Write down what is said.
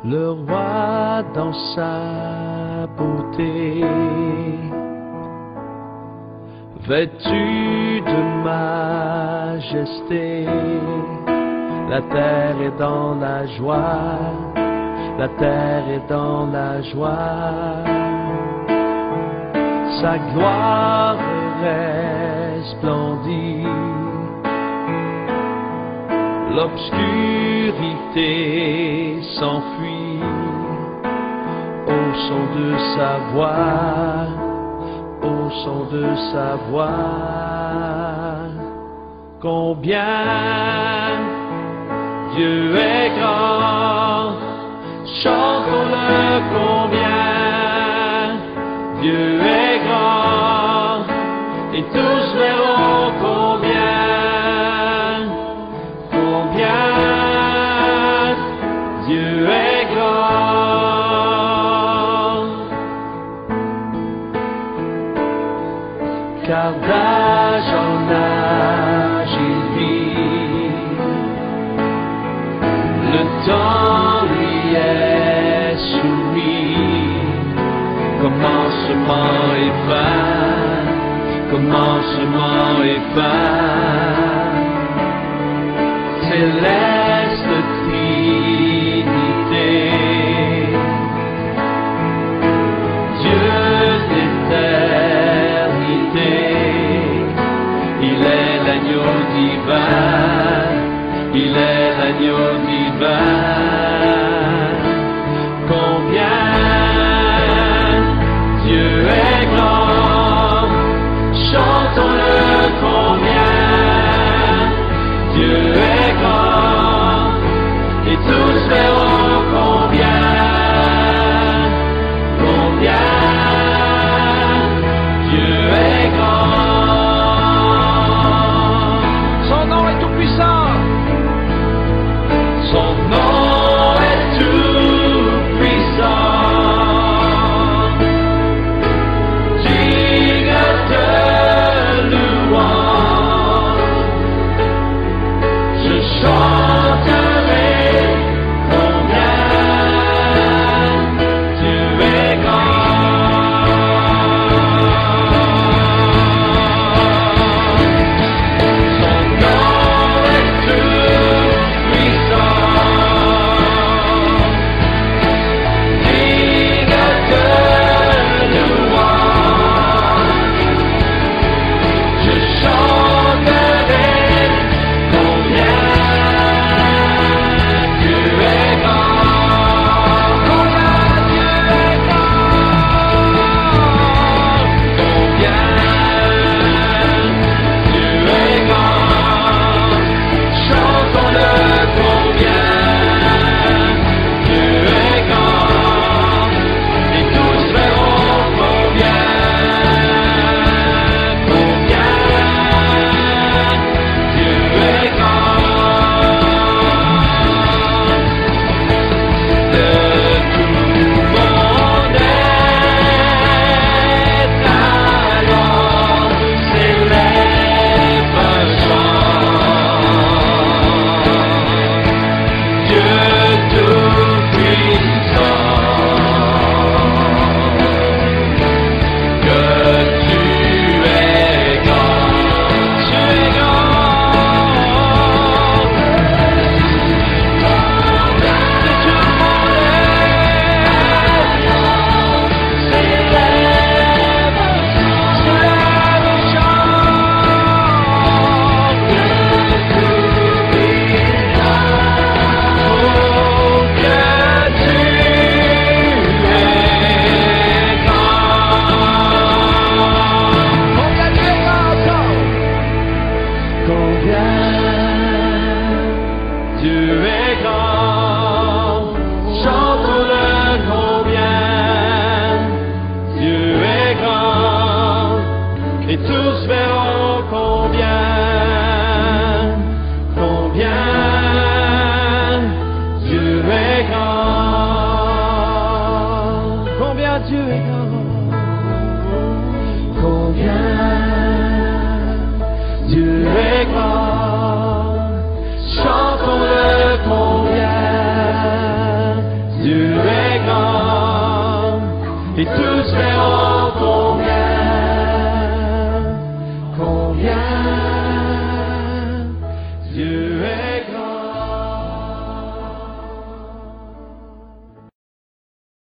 le roi dans sa beauté, vêtu de majesté. La terre est dans la joie, la terre est dans la joie. Sa gloire resplendit, l'obscurité s'enfuit au son de sa voix, au son de sa voix. Combien Dieu est grand, chantons-le combien Dieu est grand, et tous verront combien Dieu est grand. Car d'âge en âge il vit, le temps lui est soumis. Commencement et fin, commencement et fin. Céleste Trinité, Dieu d'éternité, il est l'agneau divin, il est l'agneau divin. Combien Dieu est grand, chantons-le combien Dieu est grand, et tous verront combien Dieu est grand. Son nom est tout puissant, son nom est tout puissant, digne de louange. Je chanterai combien Dieu est grand. Son nom est tout puissant, digne de louange. Je chanterai combien Dieu est grand, combien Dieu est grand, combien Dieu est grand. Chantons-le combien Dieu est grand, et tous verront combien Dieu est grand. De tout mon être alors s'élève un chant. Dieu tout-puissant, que tu es grand, tu es grand. De tout mon être s'élève un chant. Dieu tout-puissant, oh que tu es grand. Combien Dieu est grand, combien Dieu est grand. Chantons-le combien Dieu est grand, et tous verront combien Dieu est grand. Combien Dieu est grand, combien Dieu est grand.